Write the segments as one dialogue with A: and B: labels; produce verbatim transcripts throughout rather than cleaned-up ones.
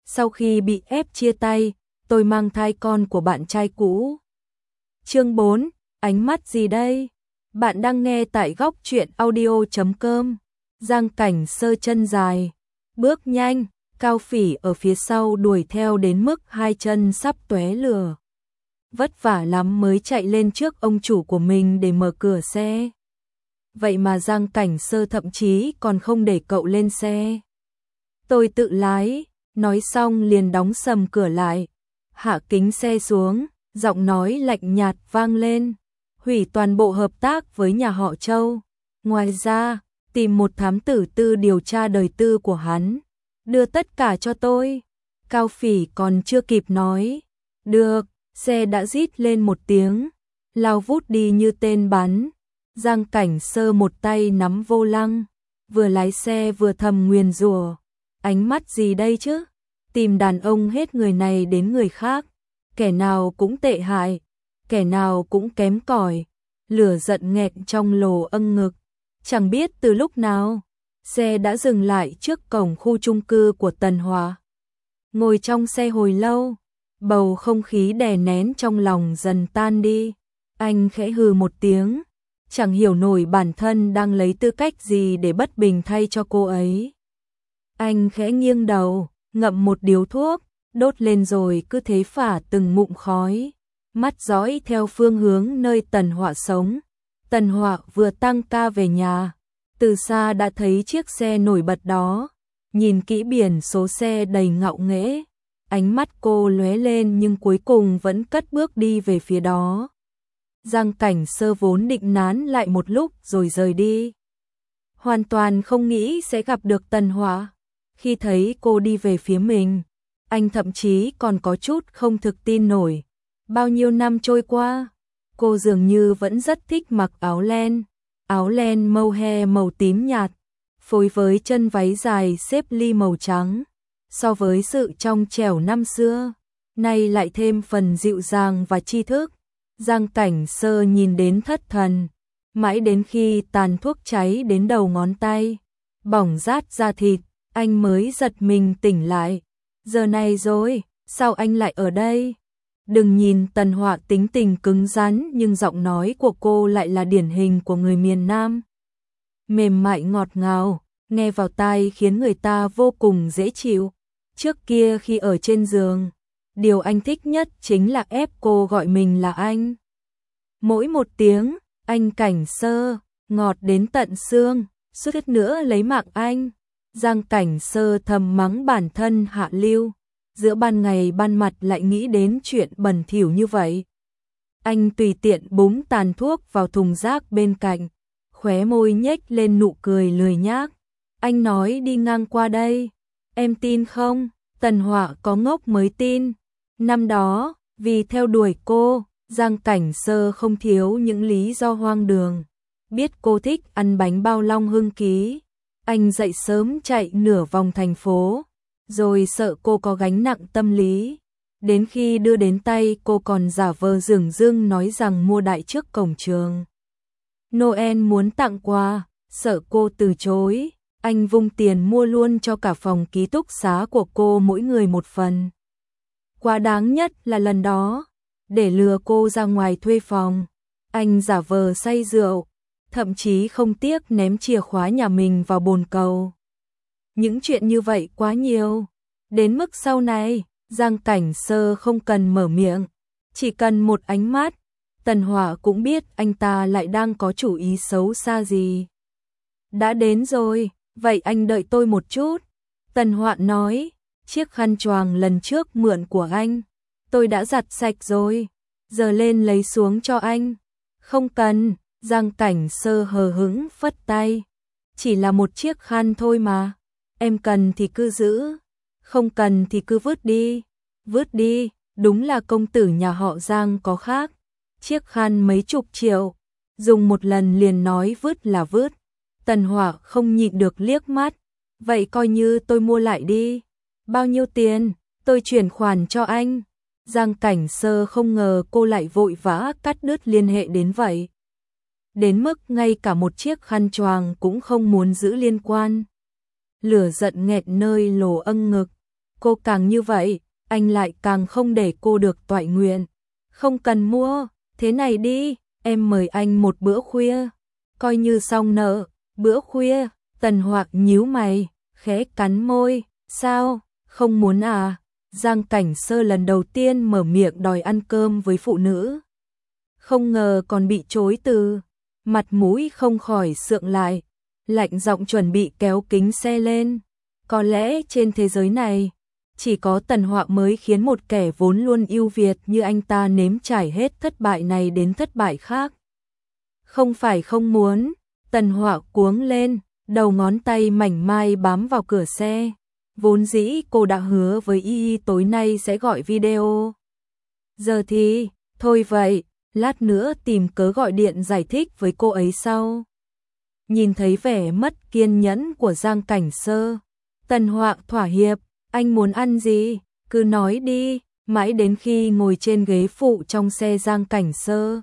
A: sau khi bị ép chia tay, tôi mang thai con của bạn trai cũ. Chương bốn, ánh mắt gì đây? Bạn đang nghe tại góc truyện audio chấm com. Giang Cảnh Sơ chân dài, bước nhanh, Cao Phỉ ở phía sau đuổi theo đến mức hai chân sắp tóe lửa. Vất vả lắm mới chạy lên trước ông chủ của mình để mở cửa xe. Vậy mà Giang Cảnh Sơ thậm chí còn không để cậu lên xe. Tôi tự lái, nói xong liền đóng sầm cửa lại, hạ kính xe xuống, giọng nói lạnh nhạt vang lên, hủy toàn bộ hợp tác với nhà họ Châu. Ngoài ra, tìm một thám tử tư điều tra đời tư của hắn, đưa tất cả cho tôi. Cao Phỉ còn chưa kịp nói, được, xe đã rít lên một tiếng, lao vút đi như tên bắn. Giang Cảnh Sơ một tay nắm vô lăng, vừa lái xe vừa thầm nguyền rủa, ánh mắt gì đây chứ? Tìm đàn ông hết người này đến người khác, kẻ nào cũng tệ hại, kẻ nào cũng kém cỏi. Lửa giận nghẹn trong lồ âng ngực, chẳng biết từ lúc nào, xe đã dừng lại trước cổng khu chung cư của Tần Hòa. Ngồi trong xe hồi lâu, bầu không khí đè nén trong lòng dần tan đi. Anh khẽ hừ một tiếng, chẳng hiểu nổi bản thân đang lấy tư cách gì để bất bình thay cho cô ấy. Anh khẽ nghiêng đầu, ngậm một điếu thuốc, đốt lên rồi cứ thế phả từng ngụm khói, mắt dõi theo phương hướng nơi Tần Họa sống. Tần Họa vừa tăng ca về nhà, từ xa đã thấy chiếc xe nổi bật đó, nhìn kỹ biển số xe đầy ngạo nghễ, ánh mắt cô lóe lên nhưng cuối cùng vẫn cất bước đi về phía đó. Giang Cảnh Sơ vốn định nán lại một lúc rồi rời đi, hoàn toàn không nghĩ sẽ gặp được Tần Họa. Khi thấy cô đi về phía mình, anh thậm chí còn có chút không thực tin nổi. Bao nhiêu năm trôi qua, cô dường như vẫn rất thích mặc áo len, áo len màu he màu tím nhạt, phối với chân váy dài xếp ly màu trắng. So với sự trong trẻo năm xưa, nay lại thêm phần dịu dàng và tri thức. Giang Cảnh Sơ nhìn đến thất thần, mãi đến khi tàn thuốc cháy đến đầu ngón tay, bỏng rát da thịt, anh mới giật mình tỉnh lại. Giờ này rồi, sao anh lại ở đây? Đừng nhìn Tần Họa tính tình cứng rắn nhưng giọng nói của cô lại là điển hình của người miền Nam. Mềm mại ngọt ngào, nghe vào tai khiến người ta vô cùng dễ chịu. Trước kia khi ở trên giường, điều anh thích nhất chính là ép cô gọi mình là anh. Mỗi một tiếng, anh Cảnh Sơ, ngọt đến tận xương, suýt nữa lấy mạng anh. Giang Cảnh Sơ thầm mắng bản thân hạ lưu, giữa ban ngày ban mặt lại nghĩ đến chuyện bẩn thỉu như vậy. Anh tùy tiện búng tàn thuốc vào thùng rác bên cạnh, khóe môi nhếch lên nụ cười lười nhác. Anh nói đi ngang qua đây, em tin không? Tần Họa có ngốc mới tin. Năm đó, vì theo đuổi cô, Giang Cảnh Sơ không thiếu những lý do hoang đường. Biết cô thích ăn bánh bao Long Hưng Ký, anh dậy sớm chạy nửa vòng thành phố, rồi sợ cô có gánh nặng tâm lý. Đến khi đưa đến tay cô còn giả vờ dửng dưng nói rằng mua đại trước cổng trường Noel muốn tặng quà, sợ cô từ chối. Anh vung tiền mua luôn cho cả phòng ký túc xá của cô mỗi người một phần. Quá đáng nhất là lần đó, để lừa cô ra ngoài thuê phòng, anh giả vờ say rượu, thậm chí không tiếc ném chìa khóa nhà mình vào bồn cầu. Những chuyện như vậy quá nhiều, đến mức sau này, Giang Cảnh Sơ không cần mở miệng, chỉ cần một ánh mắt, Tần Họa cũng biết anh ta lại đang có chủ ý xấu xa gì. Đã đến rồi, vậy anh đợi tôi một chút. Tần Họa nói, chiếc khăn choàng lần trước mượn của anh, tôi đã giặt sạch rồi, giờ lên lấy xuống cho anh. Không cần, Giang Cảnh Sơ hờ hững phất tay, chỉ là một chiếc khăn thôi mà, em cần thì cứ giữ, không cần thì cứ vứt đi. Vứt đi, đúng là công tử nhà họ Giang có khác. Chiếc khăn mấy chục triệu, dùng một lần liền nói vứt là vứt. Tần Họa không nhịn được liếc mắt, vậy coi như tôi mua lại đi. Bao nhiêu tiền, tôi chuyển khoản cho anh. Giang Cảnh Sơ không ngờ cô lại vội vã cắt đứt liên hệ đến vậy. Đến mức ngay cả một chiếc khăn choàng cũng không muốn giữ liên quan. Lửa giận nghẹt nơi lồ âng ngực, Cô càng như vậy, anh lại càng không để cô được toại nguyện. Không cần mua, thế này đi, em mời anh một bữa khuya, coi như xong nợ. Bữa khuya, Tần Hoạc nhíu mày, khẽ cắn môi, sao, không muốn à? Giang Cảnh Sơ lần đầu tiên mở miệng đòi ăn cơm với phụ nữ. Không ngờ còn bị chối từ, mặt mũi không khỏi sượng lại, lạnh giọng chuẩn bị kéo kính xe lên. Có lẽ trên thế giới này, chỉ có Tần Hoạc mới khiến một kẻ vốn luôn ưu việt như anh ta nếm trải hết thất bại này đến thất bại khác. Không phải không muốn, Tần Hoạc cuống lên, đầu ngón tay mảnh mai bám vào cửa xe. Vốn dĩ cô đã hứa với Y Y tối nay sẽ gọi video. Giờ thì, thôi vậy, lát nữa tìm cớ gọi điện giải thích với cô ấy sau. Nhìn thấy vẻ mất kiên nhẫn của Giang Cảnh Sơ, Tần Hoạc thỏa hiệp, anh muốn ăn gì, cứ nói đi, mãi đến khi ngồi trên ghế phụ trong xe Giang Cảnh Sơ.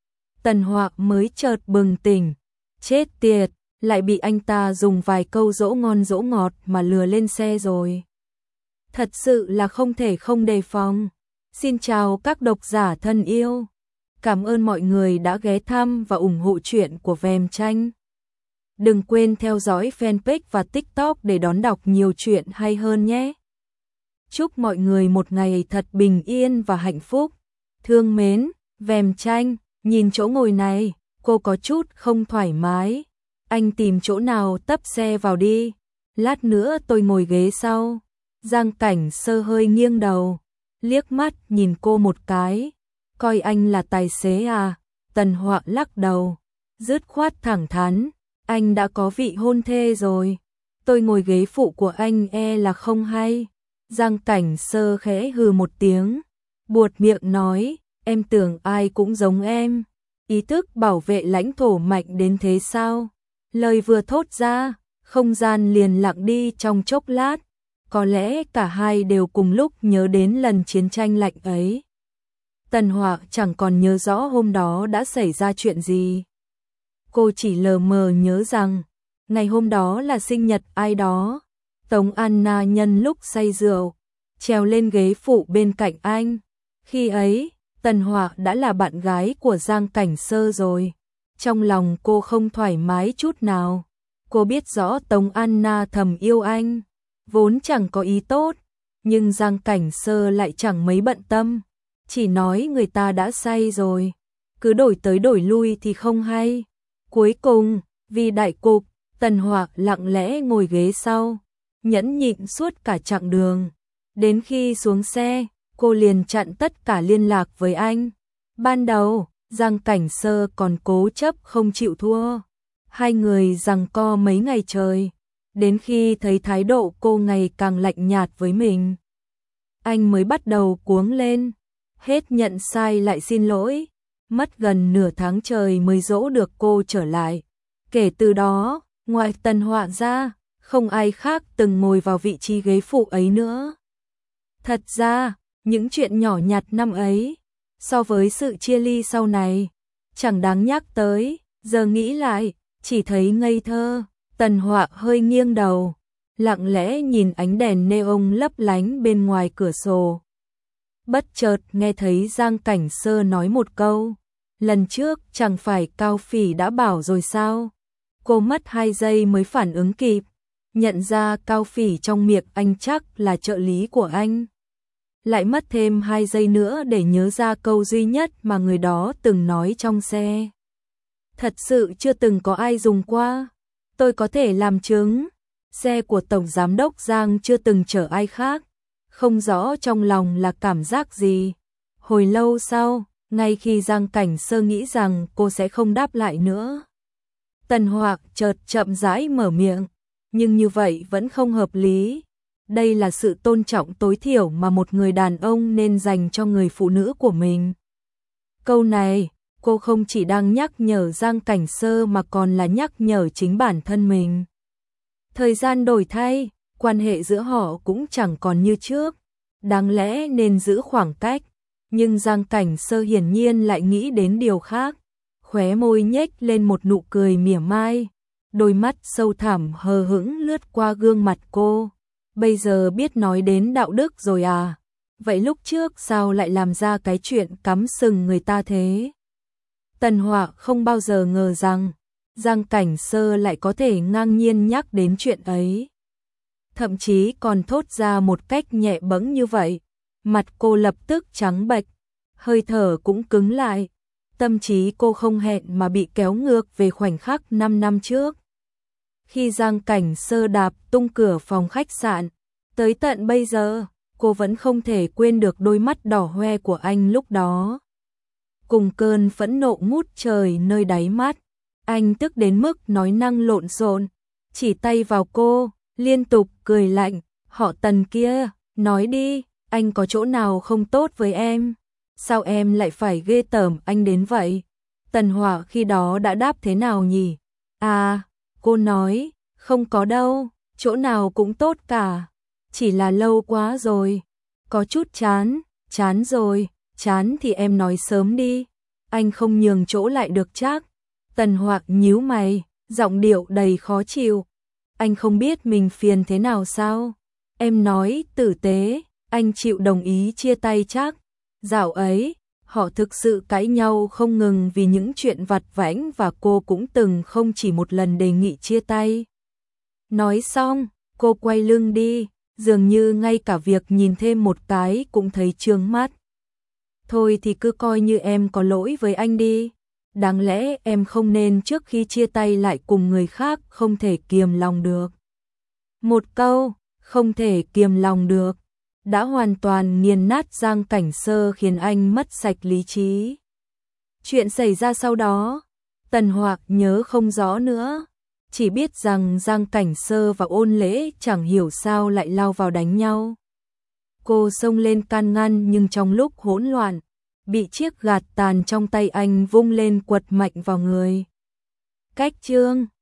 A: Tần Hoạc mới chợt bừng tỉnh, chết tiệt, lại bị anh ta dùng vài câu dỗ ngon dỗ ngọt mà lừa lên xe rồi. Thật sự là không thể không đề phòng. Xin chào các độc giả thân yêu. Cảm ơn mọi người đã ghé thăm và ủng hộ truyện của Vèm Tranh. Đừng quên theo dõi fanpage và TikTok để đón đọc nhiều chuyện hay hơn nhé. Chúc mọi người một ngày thật bình yên và hạnh phúc. Thương mến, Vèm Tranh, nhìn chỗ ngồi này, cô có chút không thoải mái. Anh tìm chỗ nào tấp xe vào đi, lát nữa tôi ngồi ghế sau. Giang Cảnh Sơ hơi nghiêng đầu, liếc mắt nhìn cô một cái, coi anh là tài xế à? Tần Hoạc lắc đầu, dứt khoát thẳng thắn, anh đã có vị hôn thê rồi, tôi ngồi ghế phụ của anh e là không hay. Giang Cảnh Sơ khẽ hừ một tiếng, buột miệng nói, em tưởng ai cũng giống em, ý thức bảo vệ lãnh thổ mạnh đến thế sao? Lời vừa thốt ra, không gian liền lặng đi trong chốc lát, có lẽ cả hai đều cùng lúc nhớ đến lần chiến tranh lạnh ấy. Tần Hoạc chẳng còn nhớ rõ hôm đó đã xảy ra chuyện gì. Cô chỉ lờ mờ nhớ rằng, ngày hôm đó là sinh nhật ai đó. Tống Anna nhân lúc say rượu, trèo lên ghế phụ bên cạnh anh. Khi ấy, Tần Hoạc đã là bạn gái của Giang Cảnh Sơ rồi. Trong lòng cô không thoải mái chút nào. Cô biết rõ Tống Anna thầm yêu anh, vốn chẳng có ý tốt, nhưng Giang Cảnh Sơ lại chẳng mấy bận tâm, chỉ nói người ta đã say rồi, cứ đổi tới đổi lui thì không hay. Cuối cùng, vì đại cục, Tần Hoạc lặng lẽ ngồi ghế sau, nhẫn nhịn suốt cả chặng đường. Đến khi xuống xe, cô liền chặn tất cả liên lạc với anh. Ban đầu, Giang Cảnh Sơ còn cố chấp không chịu thua. Hai người giằng co mấy ngày trời, đến khi thấy thái độ cô ngày càng lạnh nhạt với mình, anh mới bắt đầu cuống lên, hết nhận sai lại xin lỗi. Mất gần nửa tháng trời mới dỗ được cô trở lại. Kể từ đó, ngoài Tần Hoạc ra, không ai khác từng ngồi vào vị trí ghế phụ ấy nữa. Thật ra, những chuyện nhỏ nhặt năm ấy, so với sự chia ly sau này, chẳng đáng nhắc tới. Giờ nghĩ lại, chỉ thấy ngây thơ. Tần Hoạc hơi nghiêng đầu, lặng lẽ nhìn ánh đèn neon lấp lánh bên ngoài cửa sổ. Bất chợt nghe thấy Giang Cảnh Sơ nói một câu, lần trước chẳng phải Cao Phỉ đã bảo rồi sao? Cô mất hai giây mới phản ứng kịp, nhận ra Cao Phỉ trong miệng anh chắc là trợ lý của anh. Lại mất thêm hai giây nữa để nhớ ra câu duy nhất mà người đó từng nói trong xe. Thật sự chưa từng có ai dùng qua. Tôi có thể làm chứng, xe của Tổng Giám đốc Giang chưa từng chở ai khác. Không rõ trong lòng là cảm giác gì. Hồi lâu sau, ngay khi Giang Cảnh Sơ nghĩ rằng cô sẽ không đáp lại nữa, Tần Hoạc chợt chậm rãi mở miệng, nhưng như vậy vẫn không hợp lý. Đây là sự tôn trọng tối thiểu mà một người đàn ông nên dành cho người phụ nữ của mình. Câu này, cô không chỉ đang nhắc nhở Giang Cảnh Sơ mà còn là nhắc nhở chính bản thân mình. Thời gian đổi thay, quan hệ giữa họ cũng chẳng còn như trước, đáng lẽ nên giữ khoảng cách, nhưng Giang Cảnh Sơ hiển nhiên lại nghĩ đến điều khác, khóe môi nhếch lên một nụ cười mỉa mai, đôi mắt sâu thẳm hờ hững lướt qua gương mặt cô. bây giờ biết nói đến đạo đức rồi à? Vậy lúc trước sao lại làm ra cái chuyện cắm sừng người ta thế? Tần Họa không bao giờ ngờ rằng Giang Cảnh Sơ lại có thể ngang nhiên nhắc đến chuyện ấy. Thậm chí còn thốt ra một cách nhẹ bẫng như vậy. Mặt cô lập tức trắng bệch, hơi thở cũng cứng lại. Tâm trí cô không hẹn mà bị kéo ngược về khoảnh khắc năm năm trước. Khi Giang Cảnh Sơ đạp tung cửa phòng khách sạn, tới tận bây giờ, cô vẫn không thể quên được đôi mắt đỏ hoe của anh lúc đó. Cùng cơn phẫn nộ ngút trời nơi đáy mắt, anh tức đến mức nói năng lộn xộn, chỉ tay vào cô, liên tục cười lạnh, họ Tần kia, nói đi, anh có chỗ nào không tốt với em? Sao em lại phải ghê tởm anh đến vậy? Tần Họa khi đó đã đáp thế nào nhỉ? À, cô nói, không có đâu, chỗ nào cũng tốt cả, chỉ là lâu quá rồi, có chút chán, chán rồi, chán thì em nói sớm đi, anh không nhường chỗ lại được chắc. Tần Họa nhíu mày, giọng điệu đầy khó chịu, anh không biết mình phiền thế nào sao? Em nói tử tế, anh chịu đồng ý chia tay chắc. Dạo ấy, họ thực sự cãi nhau không ngừng vì những chuyện vặt vãnh và cô cũng từng không chỉ một lần đề nghị chia tay. Nói xong, cô quay lưng đi, dường như ngay cả việc nhìn thêm một cái cũng thấy chướng mắt. Thôi thì cứ coi như em có lỗi với anh đi. Đáng lẽ em không nên trước khi chia tay lại cùng người khác không thể kiềm lòng được. Một câu, không thể kiềm lòng được, đã hoàn toàn nghiền nát Giang Cảnh Sơ khiến anh mất sạch lý trí. Chuyện xảy ra sau đó, Tần Họa nhớ không rõ nữa, chỉ biết rằng Giang Cảnh Sơ và Ôn Lễ chẳng hiểu sao lại lao vào đánh nhau. Cô xông lên can ngăn nhưng trong lúc hỗn loạn, bị chiếc gạt tàn trong tay anh vung lên quật mạnh vào người. Cách chương